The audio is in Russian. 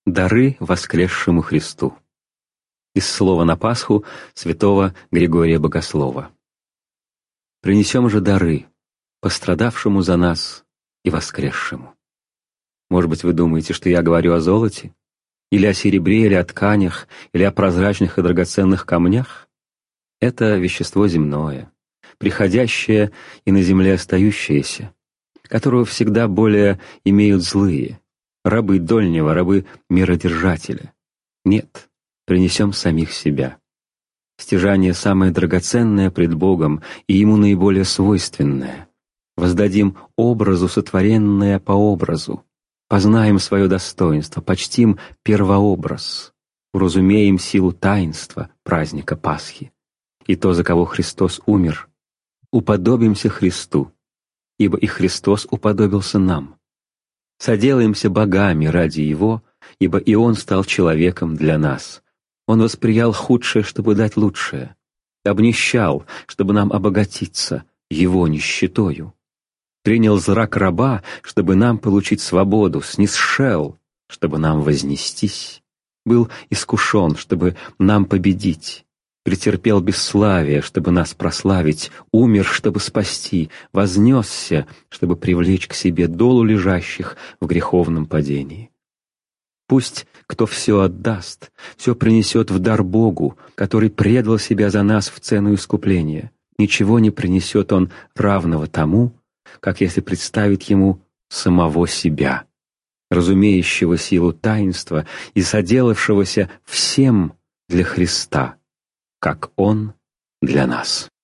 Дары воскресшему Христу. Из слова на Пасху святого Григория Богослова. Принесем же дары пострадавшему за нас и воскресшему. Может быть, вы думаете, что я говорю о золоте? Или о серебре, или о тканях, или о прозрачных и драгоценных камнях? Это вещество земное, приходящее и на земле остающееся, которого всегда более имеют злые, рабы дольнего, рабы миродержателя. Нет, принесем самих себя. Стяжание самое драгоценное пред Богом и Ему наиболее свойственное. Воздадим образу сотворенное по образу. Познаем свое достоинство, почтим первообраз. Уразумеем силу таинства праздника Пасхи. И то, за кого Христос умер. Уподобимся Христу, ибо и Христос уподобился нам. Соделаемся богами ради Его, ибо и Он стал человеком для нас. Он восприял худшее, чтобы дать лучшее. Обнищал, чтобы нам обогатиться Его нищетою. Принял зрак раба, чтобы нам получить свободу, снисшел, чтобы нам вознестись. Был искушен, чтобы нам победить. Претерпел бесславие, чтобы нас прославить, умер, чтобы спасти, вознесся, чтобы привлечь к себе долу лежащих в греховном падении. Пусть кто все отдаст, все принесет в дар Богу, который предал себя за нас в цену искупления. Ничего не принесет он равного тому, как если представить ему самого себя, разумеющего силу таинства и соделавшегося всем для Христа, как Он для нас.